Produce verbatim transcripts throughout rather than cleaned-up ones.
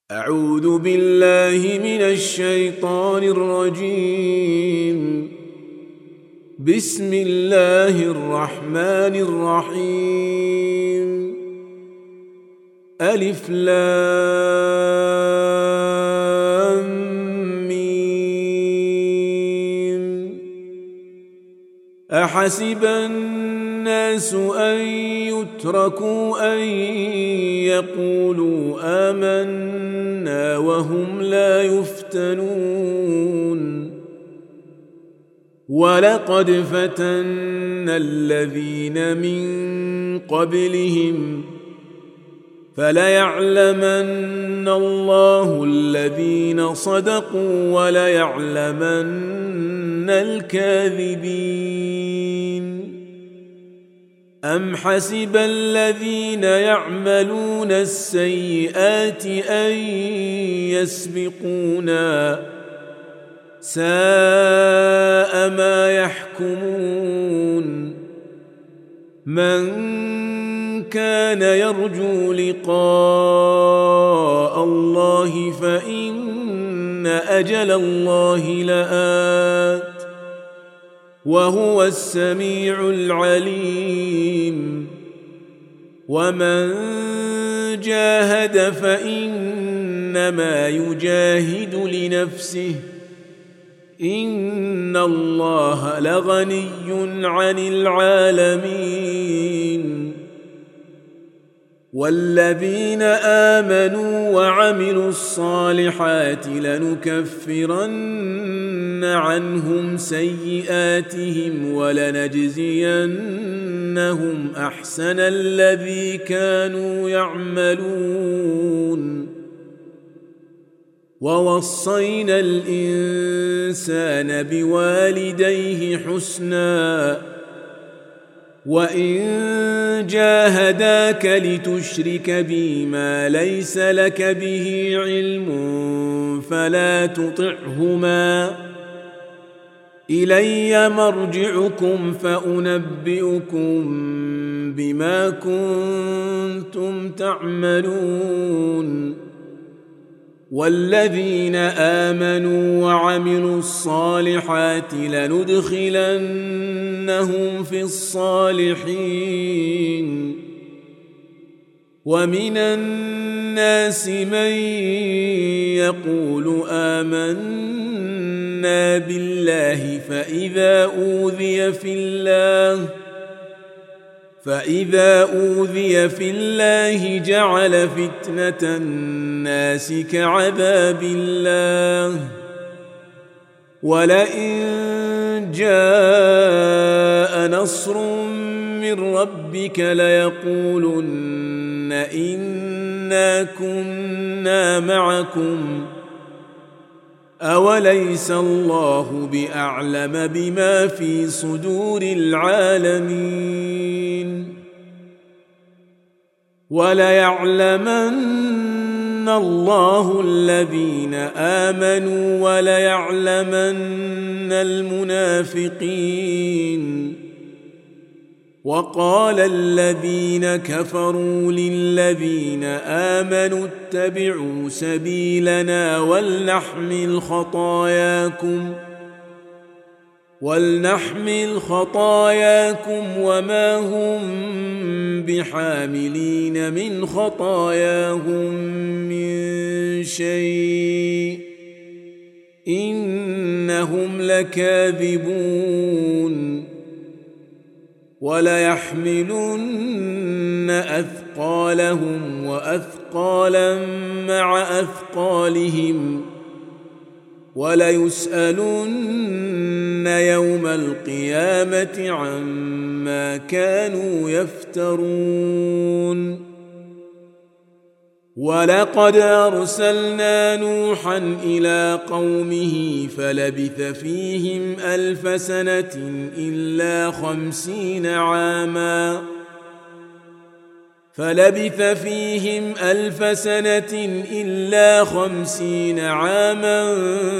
أعوذ بالله من الشيطان الرجيم. بسم الله الرحمن الرحيم. ألف لام ميم. أحسب الناس أن يتركوا أن يقولوا آمنا وهم لا يفتنون. ولقد فتنا الذين من قبلهم فليعلمن الله الذين صدقوا وليعلمن الكاذبين. أم حسب الذين يعملون السيئات أن يسبقونا ساء ما يحكمون. من كان يرجو لقاء الله فإن أجل الله لآت وهو السميع العليم. ومن جاهد فإنما يجاهد لنفسه إن الله لغني عن العالمين. والذين آمنوا وعملوا الصالحات لنكفرن عنهم سيئاتهم ولنجزينهم أحسن الذي كانوا يعملون. ووصينا الإنسان بوالديه حسنا وإن جاهداك لتشرك بي ما ليس لك به علم فلا تطعهما إلي مرجعكم فأنبئكم بما كنتم تعملون. والذين آمنوا وعملوا الصالحات لندخلنهم في الصالحين. ومن الناس من يقول آمنا بالله فإذا أوذي في الله فإذا أوذي في الله جعل فتنة الناس كعذاب الله. ولئن جاء نصر من ربك ليقولن إنا كنا معكم أوليس الله بأعلم بما في صدور العالمين. وليعلمن الله الذين آمنوا وليعلمن المنافقين. وقال الذين كفروا للذين آمنوا اتبعوا سبيلنا ولنحمل خطاياكم ولنحمل خطاياكم وما هم بحاملين من خطاياهم من شيء إنهم لكاذبون. وليحملن أثقالهم وأثقالا مع أثقالهم وليسألن يوم القيامة عما كانوا يفترون. ولقد أرسلنا نوحا إلى قومه فلبث فيهم ألف سنة إلا خمسين عاما فلبث فيهم ألف سنة إلا خمسين عاما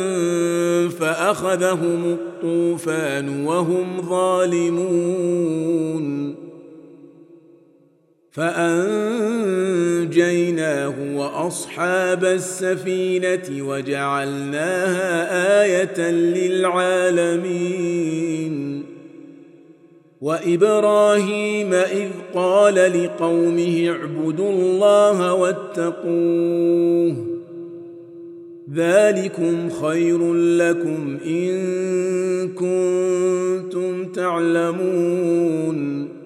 فأخذهم الطوفان وهم ظالمون. فأنجيناه وأصحاب السفينة وجعلناها آية للعالمين. وإبراهيم إذ قال لقومه اعبدوا الله واتقوه ذلكم خير لكم إن كنتم تعلمون.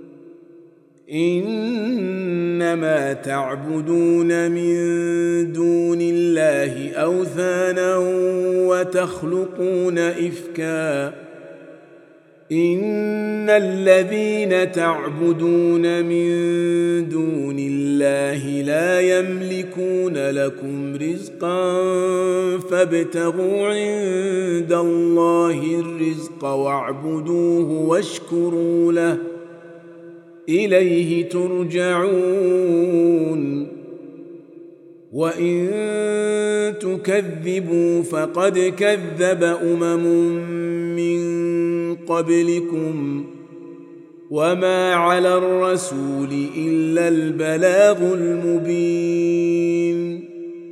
إنما تعبدون من دون الله أوثانا وتخلقون إفكا إن الذين تعبدون من دون الله لا يملكون لكم رزقا فابتغوا عند الله الرزق واعبدوه واشكروا له إليه ترجعون. وإن تكذبوا فقد كذب أمم من قبلكم وما على الرسول إلا البلاغ المبين.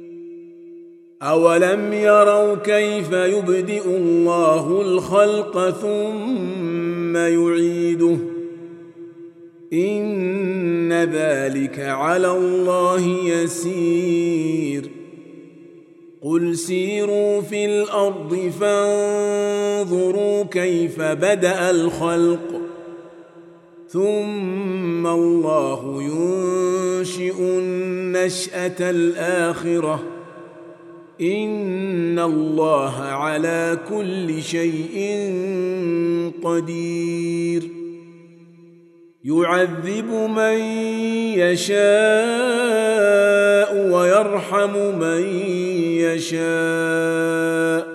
أولم يروا كيف يبدئ الله الخلق ثم يعيده إن ذلك على الله يسير. قل سيروا في الأرض فانظروا كيف بدأ الخلق ثم الله ينشئ النشأة الآخرة إن الله على كل شيء قدير. يعذب من يشاء ويرحم من يشاء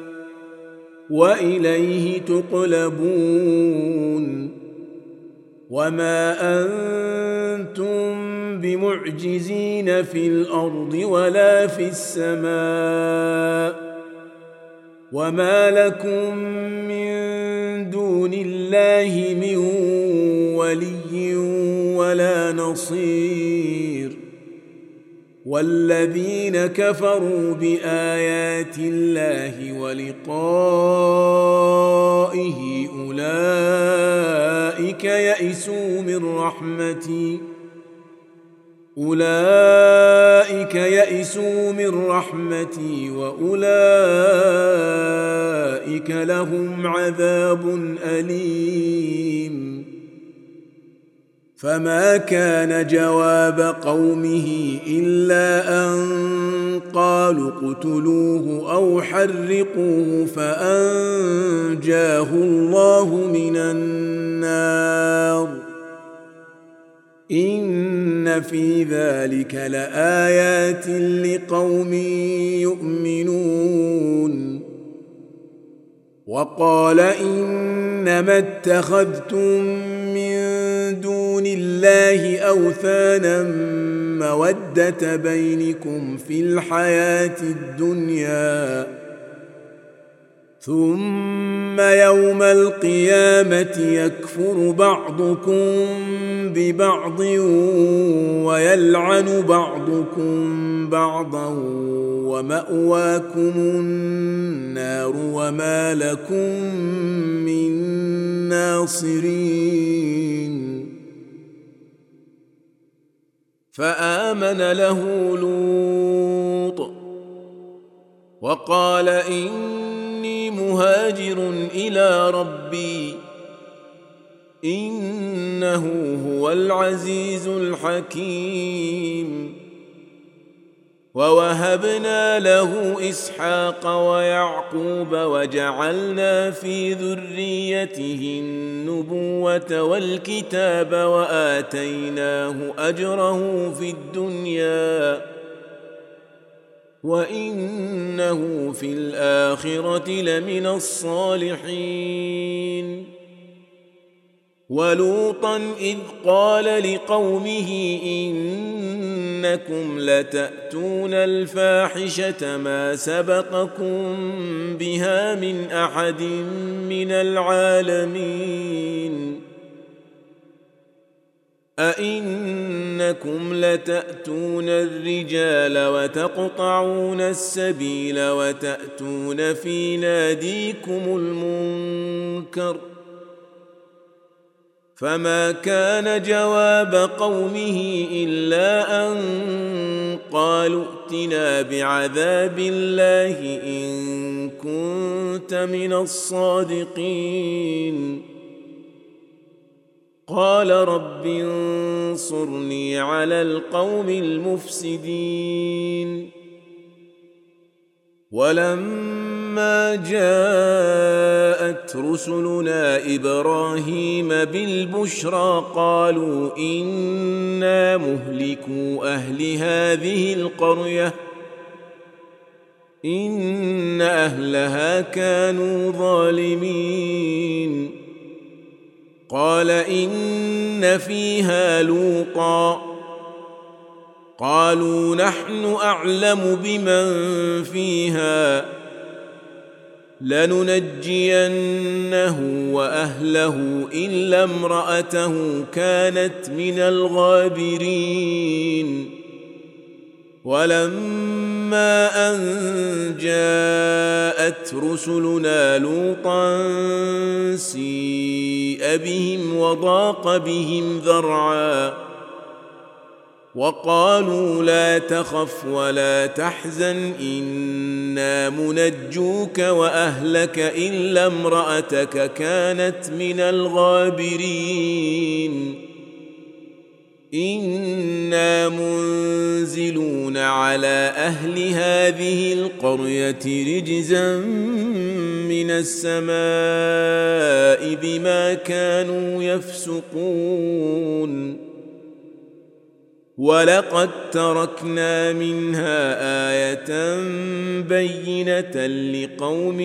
وإليه تقلبون. وما أنتم بمعجزين في الأرض ولا في السماء وما لكم من دون الله من ولي ولا نصير. والذين كفروا بآيات الله ولقائه أولئك يئسوا من رحمتي أولئك يئسوا من رحمتي وأولئك لهم عذاب أليم. فما كان جواب قومه إلا أن قالوا اقتلوه أو حرقوه فأنجاه الله من النار إن في ذلك لآيات لقوم يؤمنون. وقال إنما اتخذتم من دون الله أوثانا مودة بينكم في الحياة الدنيا ثم يوم القيامة يكفر بعضكم ببعض ويلعن بعضكم بعضا ومأواكم النار وما لكم من ناصرين. فآمن له لوط وقال إني مهاجر إلى ربي إنه هو العزيز الحكيم. ووهبنا له إسحاق ويعقوب وجعلنا في ذريته النبوة والكتاب وآتيناه أجره في الدنيا وإنه في الآخرة لمن الصالحين. ولوطا إذ قال لقومه إنكم لتأتون الفاحشة ما سبقكم بها من أحد من العالمين أئنكم لتأتون الرجال وتقطعون السبيل وتأتون في ناديكم المنكر فما كان جواب قومه إلا أن قالوا ائتنا بعذاب الله إن كنت من الصادقين قال رب انصرني على القوم المفسدين ولما جاءت رسلنا إبراهيم بالبشرى قالوا إنا مهلكو أهل هذه القرية إن أهلها كانوا ظالمين قال إن فيها لوطا قالوا نحن أعلم بمن فيها لننجينه وأهله إلا امرأته كانت من الغابرين ولما أن جاءت رسلنا لوطا سيء بهم وضاق بهم ذرعا وقالوا لا تخف ولا تحزن إنا منجوك وأهلك إلا امرأتك كانت من الغابرين إنا منزلون على أهل هذه القرية رجزا من السماء بما كانوا يفسقون ولقد تركنا منها آية بينة لقوم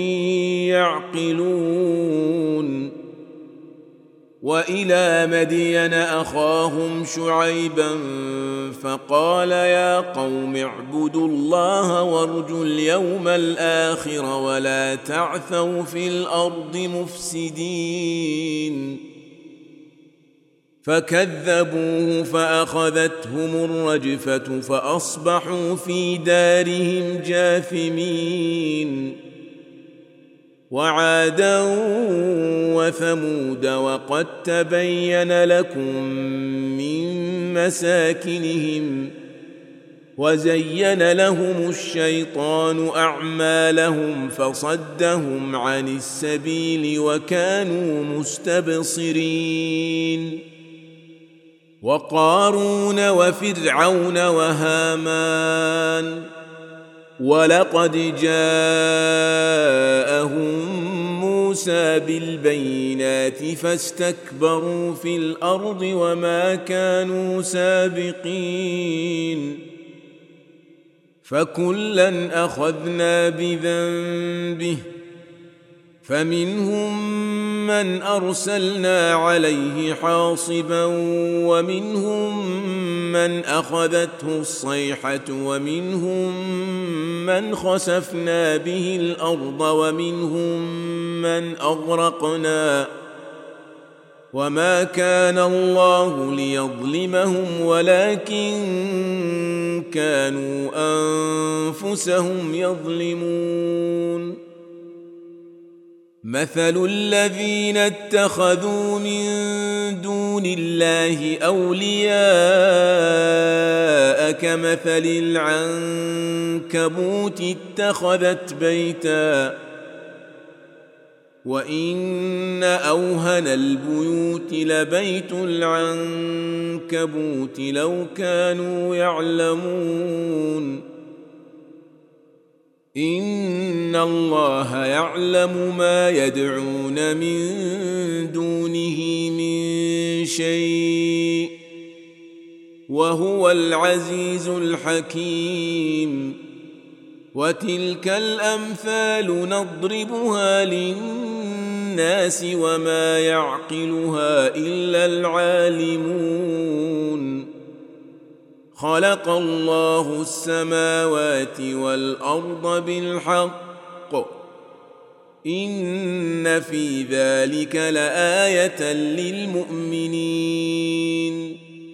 يعقلون وإلى مدين أخاهم شعيبا فقال يا قوم اعبدوا الله وارجوا اليوم الآخر ولا تعثوا في الأرض مفسدين فكذبوه فأخذتهم الرجفة فأصبحوا في دارهم جاثمين وعادا وثمود وقد تبين لكم من مساكنهم وزين لهم الشيطان أعمالهم فصدهم عن السبيل وكانوا مستبصرين وقارون وفرعون وهامان ولقد جاءهم موسى بالبينات فاستكبروا في الأرض وما كانوا سابقين فكلا أخذنا بذنبه فمنهم من أرسلنا عليه حاصبا ومنهم من أخذته الصيحة ومنهم من خسفنا به الأرض ومنهم من أغرقنا وما كان الله ليظلمهم ولكن كانوا أنفسهم يظلمون مثل الذين اتخذوا من دون الله أولياء كمثل العنكبوت اتخذت بيتا وإن أوهن البيوت لبيت العنكبوت لو كانوا يعلمون إن الله يعلم ما يدعون من دونه من شيء وهو العزيز الحكيم وتلك الأمثال نضربها للناس وما يعقلها إلا العالمون خلق الله السماوات والأرض بالحق إن في ذلك لآية للمؤمنين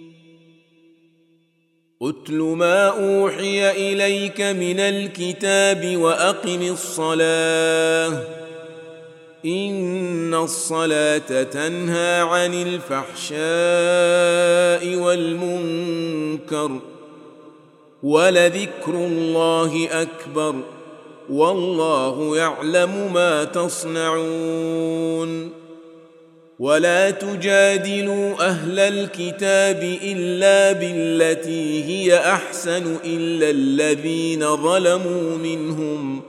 أتل ما أوحي إليك من الكتاب وأقم الصلاة إن الصلاة تنهى عن الفحشاء والمنكر ولذكر الله أكبر والله يعلم ما تصنعون ولا تجادلوا أهل الكتاب إلا بالتي هي أحسن إلا الذين ظلموا منهم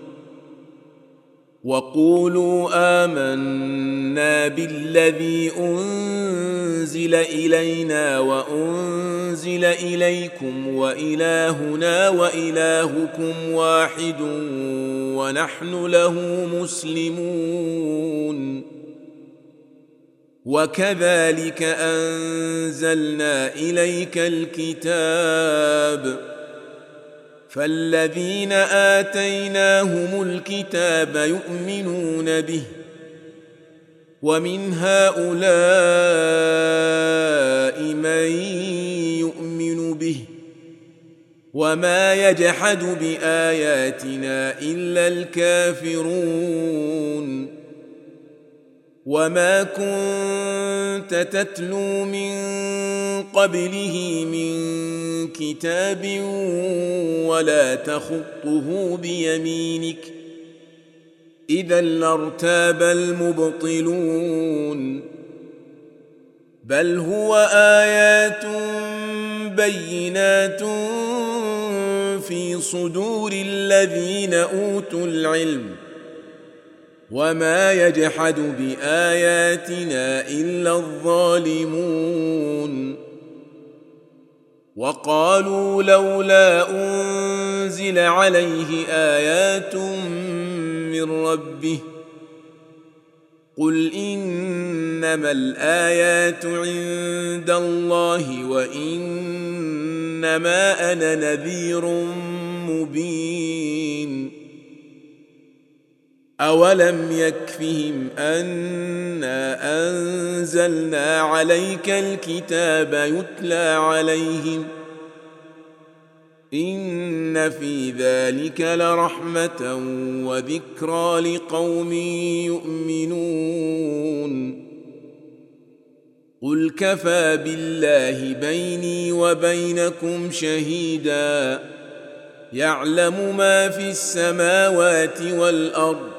وقولوا آمنا بالذي أنزل إلينا وأنزل إليكم وإلهنا وإلهكم واحد ونحن له مسلمون وكذلك أنزلنا إليك الكتاب فالذين آتيناهم الكتاب يؤمنون به ومن هؤلاء من يؤمن به وما يجحد بآياتنا إلا الكافرون وما كنت تتلو من قبله من كتاب ولا تخطه بيمينك إذا لارتاب المبطلون بل هو آيات بينات في صدور الذين أوتوا العلم وما يجحد بآياتنا إلا الظالمون وقالوا لولا أنزل عليه آيات من ربه قل إنما الآيات عند الله وإنما أنا نذير مبين أولم يكفهم أنا أنزلنا عليك الكتاب يتلى عليهم إن في ذلك لرحمة وذكرى لقوم يؤمنون قل كفى بالله بيني وبينكم شهيدا يعلم ما في السماوات والأرض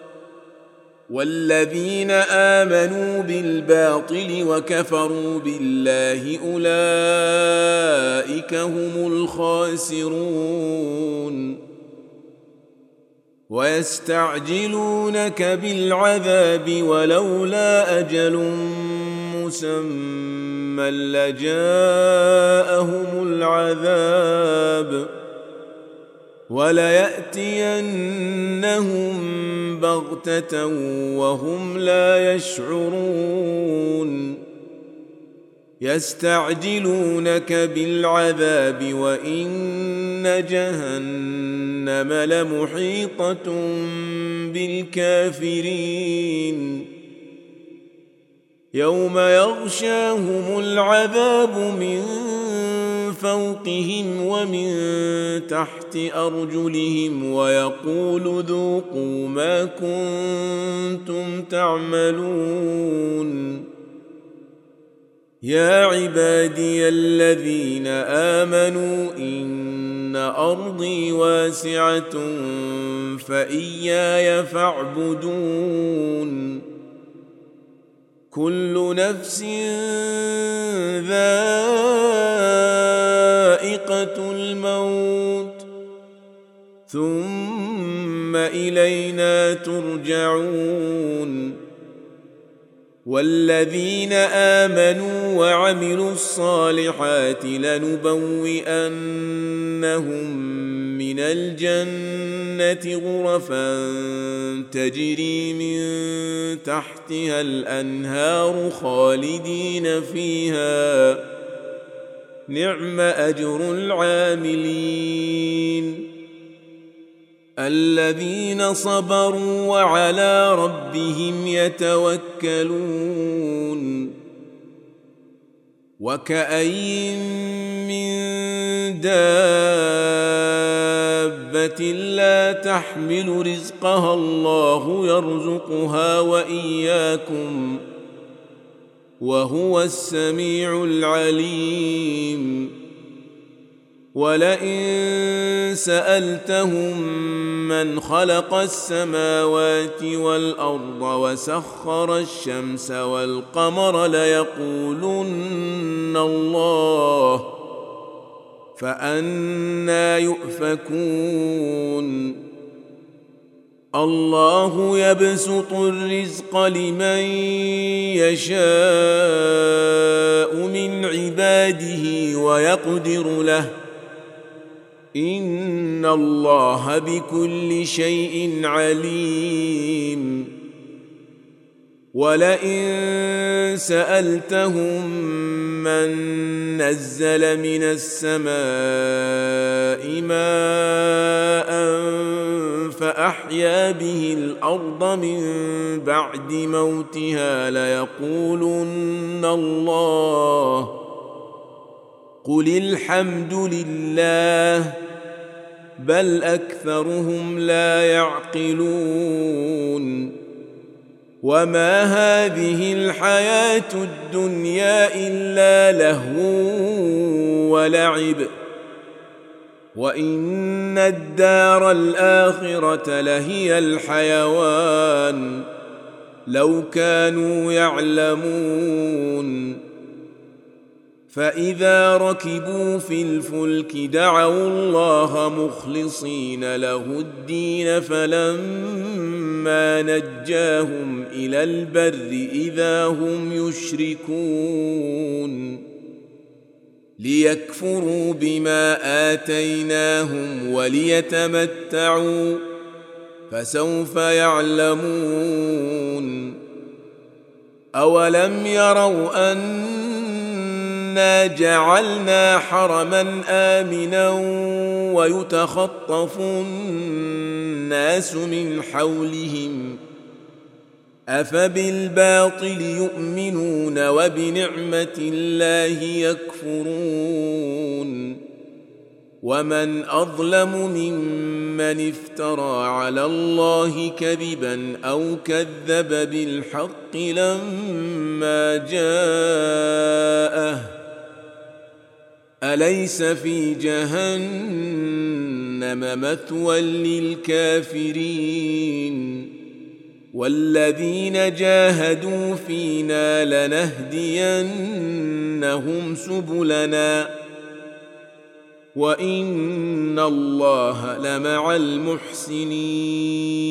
والذين آمنوا بالباطل وكفروا بالله أولئك هم الخاسرون ويستعجلونك بالعذاب ولولا أجل مسمى لجاءهم العذاب وليأتينهم بغتة وهم لا يشعرون يستعجلونك بالعذاب وإن جهنم لمحيطة بالكافرين يوم يغشاهم العذاب من فوقهم ومن تحت أرجلهم ويقول ذوقوا ما كنتم تعملون يا عبادي الذين آمنوا إن أرضي واسعة فإياي فاعبدون كل نفس ذائقة الموت ثم إلينا ترجعون والذين آمنوا وعملوا الصالحات لنبوئنهم من الجنة غرفا تجري من تحتها الأنهار خالدين فيها نعم أجر العاملين الذين صبروا وعلى ربهم يتوكلون وكأين من دابة لا تحمل رزقها الله يرزقها وإياكم وهو السميع العليم ولئن سألتهم من خلق السماوات والأرض وسخر الشمس والقمر ليقولن الله فأنى يؤفكون الله يبسط الرزق لمن يشاء من عباده ويقدر له إن الله بكل شيء عليم ولئن سألتهم من نزل من السماء ماء فأحيا به الأرض من بعد موتها ليقولن الله قل الحمد لله بل أكثرهم لا يعقلون وما هذه الحياة الدنيا إلا لهو ولعب وإن الدار الآخرة لهي الحيوان لو كانوا يعلمون فإذا ركبوا في الفلك دعوا الله مخلصين له الدين فلما نجاهم إلى البر إذا هم يشركون ليكفروا بما آتيناهم وليتمتعوا فسوف يعلمون أولم يروا أن إنا جعلنا حرما آمنا ويتخطف الناس من حولهم أفبالباطل يؤمنون وبنعمة الله يكفرون ومن أظلم ممن افترى على الله كذبا أو كذب بالحق لما جاءه أليس في جهنم مثوى للكافرين والذين جاهدوا فينا لنهدينهم سبلنا وإن الله لمع المحسنين